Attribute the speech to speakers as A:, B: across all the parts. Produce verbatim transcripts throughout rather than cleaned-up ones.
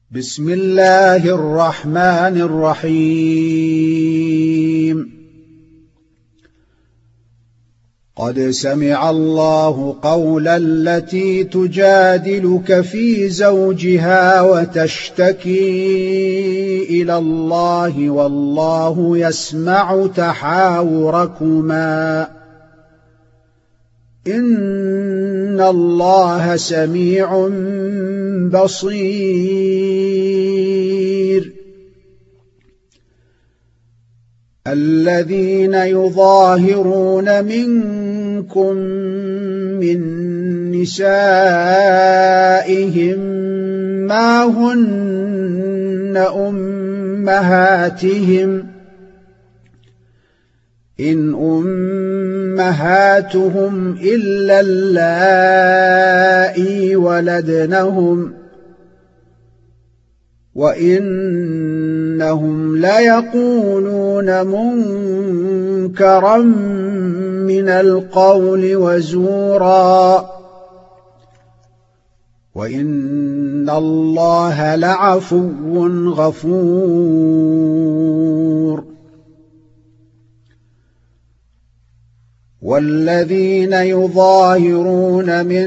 A: بسم الله الرحمن الرحيم قد سمع الله قول التي تجادلك في زوجها وتشتكي إلى الله والله يسمع تحاوركما إن الله سميع بصير الذين يظاهرون منكم من نسائهم ما هن أمهاتهم إن أمهاتهم إلا اللائي ولدنهم وإنهم ليقولون منكرا من القول وزورا وإن الله لعفو غفور والذين يظاهرون من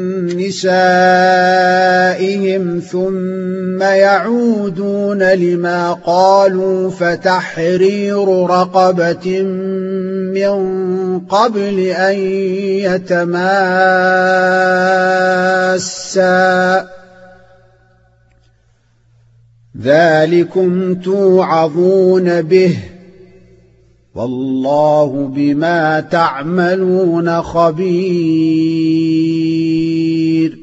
A: نسائهم ثم يعودون لما قالوا فتحرير رقبة من قبل أن يتماسا ذلكم توعظون به والله بما تعملون خبير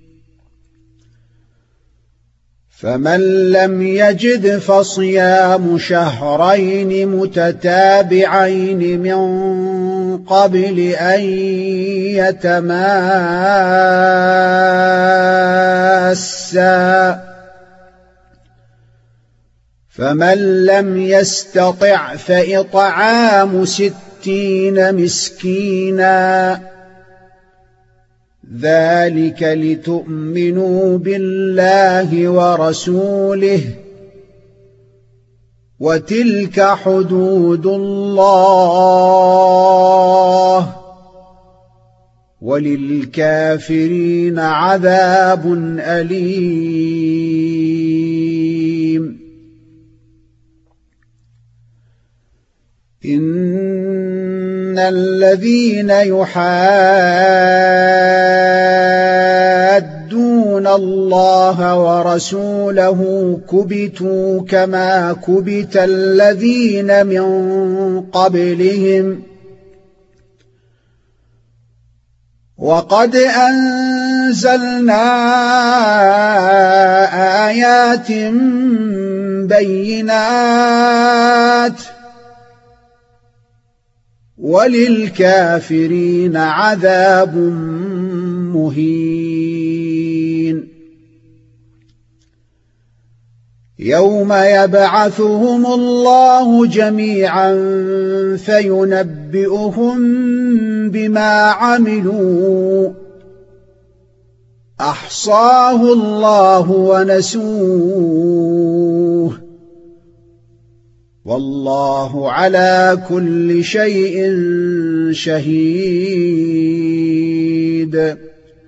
A: فمن لم يجد فصيام شهرين متتابعين من قبل أن يتماسا فمن لم يستطع فإطعام ستين مسكينا ذلك لتؤمنوا بالله ورسوله وتلك حدود الله وللكافرين عذاب أليم إن الذين يحادون الله ورسوله كبتوا كما كبت الذين من قبلهم وقد أنزلنا آيات بينات وللكافرين عذاب مهين يوم يبعثهم الله جميعا فينبئهم بما عملوا أحصاه الله ونسوه والله على كل شيء شهيد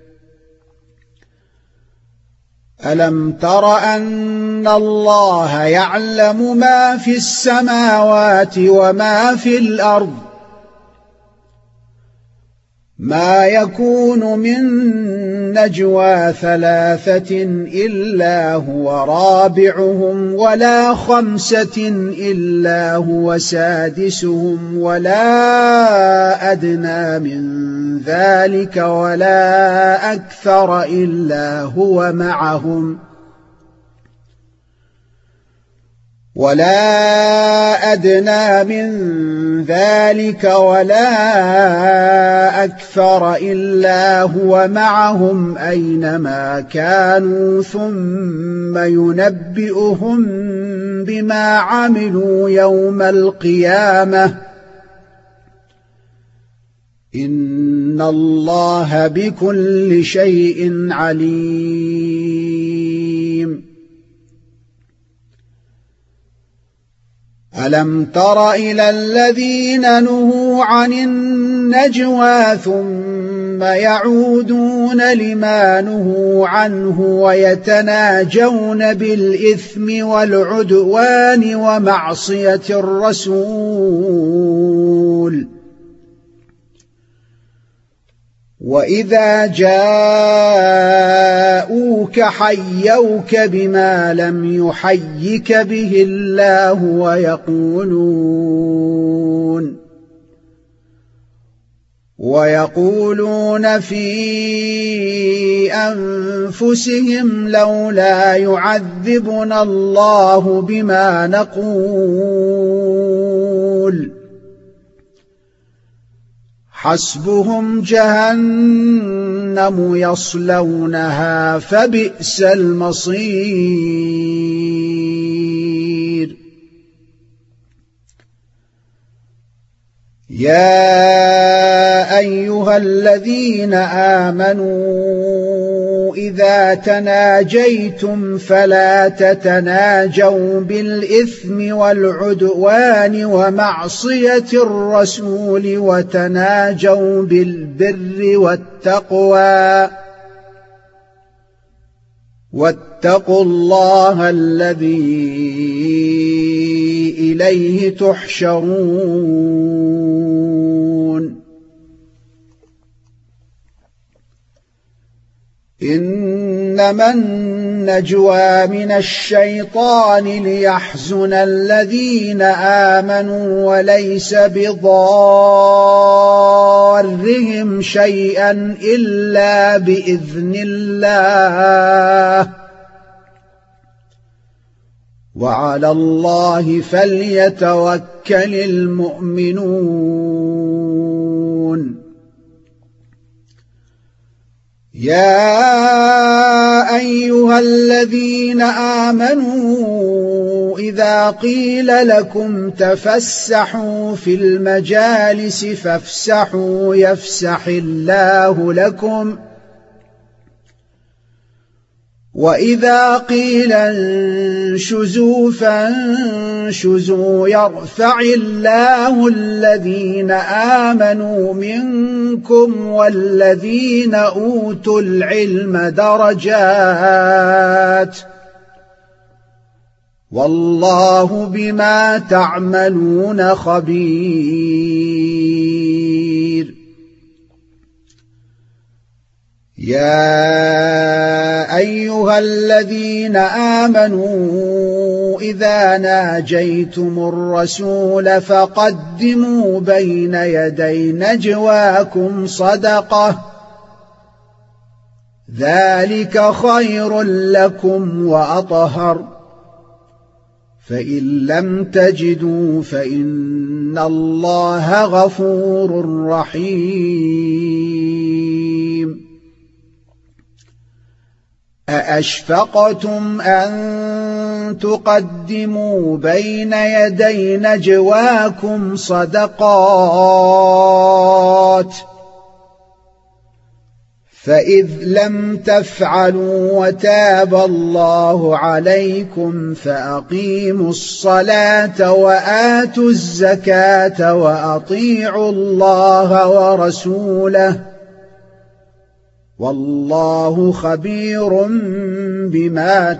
A: ألم تر أن الله يعلم ما في السماوات وما في الأرض ما يكون من نجوى ثلاثة إلا هو رابعهم ولا خمسة إلا هو سادسهم ولا أدنى من ذلك ولا أكثر إلا هو معهم ولا أدنى من ذلك ولا أكثر إلا هو معهم أينما كانوا ثم ينبئهم بما عملوا يوم القيامة إن الله بكل شيء عليم ألم تر إلى الذين نهوا عن النجوى ثم يعودون لما نهوا عنه ويتناجون بالإثم والعدوان ومعصية الرسول وإذا جاءوك حيوك بما لم يحيك به الله ويقولون ويقولون في أنفسهم لولا يعذبنا الله بما نقول حسبهم جهنم يصلونها فبئس المصير يا أيها الذين آمنوا إذا تناجيتم فلا تتناجوا بالإثم والعدوان ومعصية الرسول وتناجوا بالبر والتقوى واتقوا الله الذي إليه تحشرون إنما النجوى من الشيطان ليحزن الذين آمنوا وليس بضارهم شيئا إلا بإذن الله وعلى الله فليتوكل المؤمنون يا أيها الذين آمنوا إذا قيل لكم تفسحوا في المجالس فافسحوا يفسح الله لكم وإذا قيل انشزوا فانشزوا يرفع الله الذين آمنوا منكم والذين أوتوا العلم درجات والله بما تعملون خبير يا أيها الذين آمنوا إذا ناجيتم الرسول فقدموا بين يدي نجواكم صدقة ذلك خير لكم وأطهر فإن لم تجدوا فإن الله غفور رحيم أأشفقتم أن تقدموا بين يدي نجواكم صدقات فإذ لم تفعلوا وتاب الله عليكم فأقيموا الصلاة وآتوا الزكاة وأطيعوا الله ورسوله والله خبير بما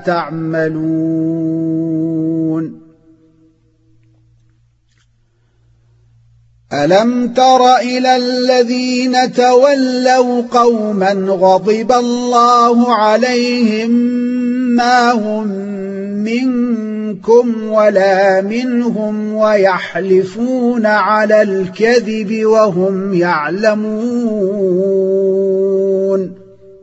A: تعملون ألم تر إلى الذين تولوا قوما غضب الله عليهم ما هم منكم ولا منهم ويحلفون على الكذب وهم يعلمون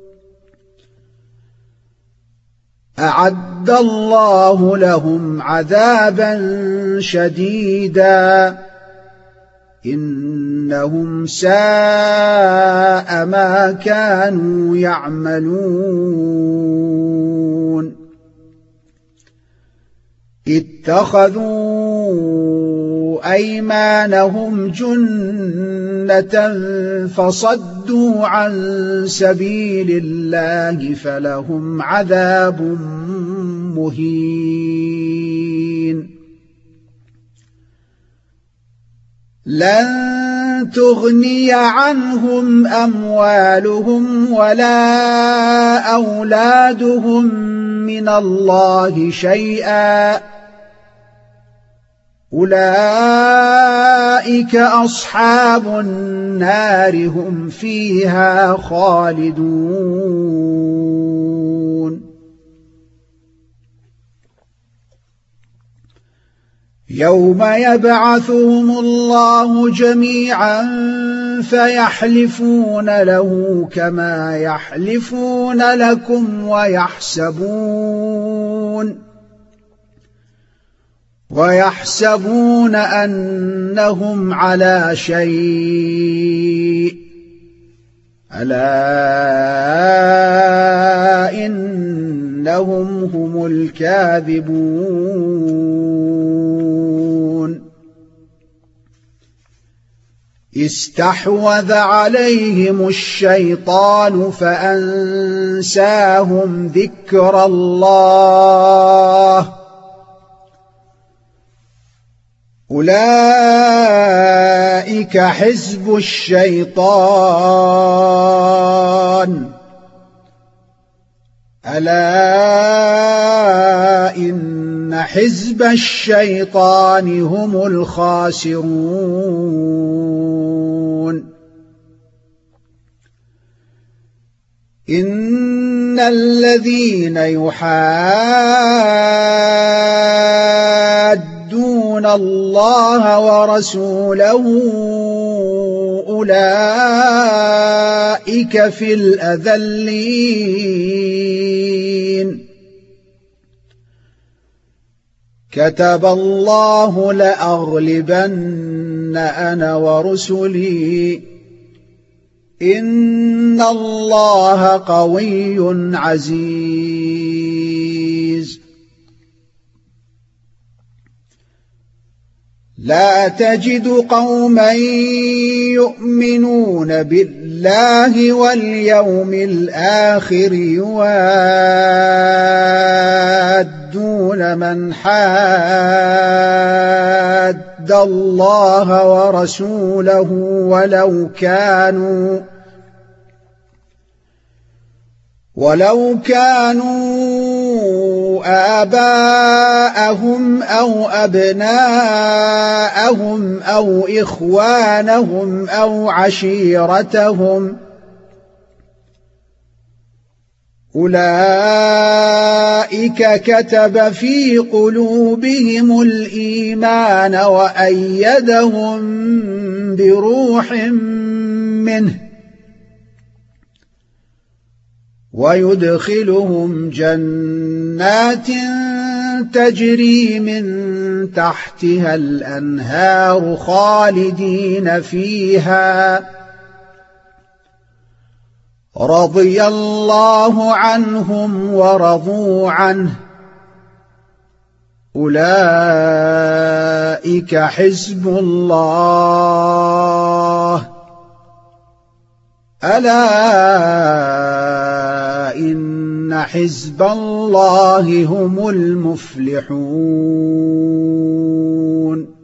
A: أعد الله لهم عذابا شديدا إنهم ساء ما كانوا يعملون اتخذوا أيمانهم جنة فصدوا عن سبيل الله فلهم عذاب مهين لن تغني عنهم أموالهم ولا أولادهم من الله شيئا أولئك أصحاب النار هم فيها خالدون يوم يبعثهم الله جميعا فيحلفون له كما يحلفون لكم ويحسبون ويحسبون أنهم على شيء ألا إنهم هم الكاذبون استحوذ عليهم الشيطان فأنساهم ذكر الله أولئك حزب الشيطان ألا إن حزب الشيطان هم الخاسرون إن الذين يحادون الله ورسوله أولئك في الأذلين كتب الله لأغلبن أنا ورسلي إن الله قوي عزيز لا تجد قوما يؤمنون بالله واليوم الآخر يوادون من حاد الله ورسوله ولو كانوا ولو كانوا آباءهم أو أبناءهم أو إخوانهم أو عشيرتهم أولئك كتب في قلوبهم الإيمان وأيدهم بروح منه ويدخلهم جنات تجري من تحتها الأنهار خالدين فيها رضي الله عنهم ورضوا عنه أولئك حزب الله ألا إن حزب الله هم المفلحون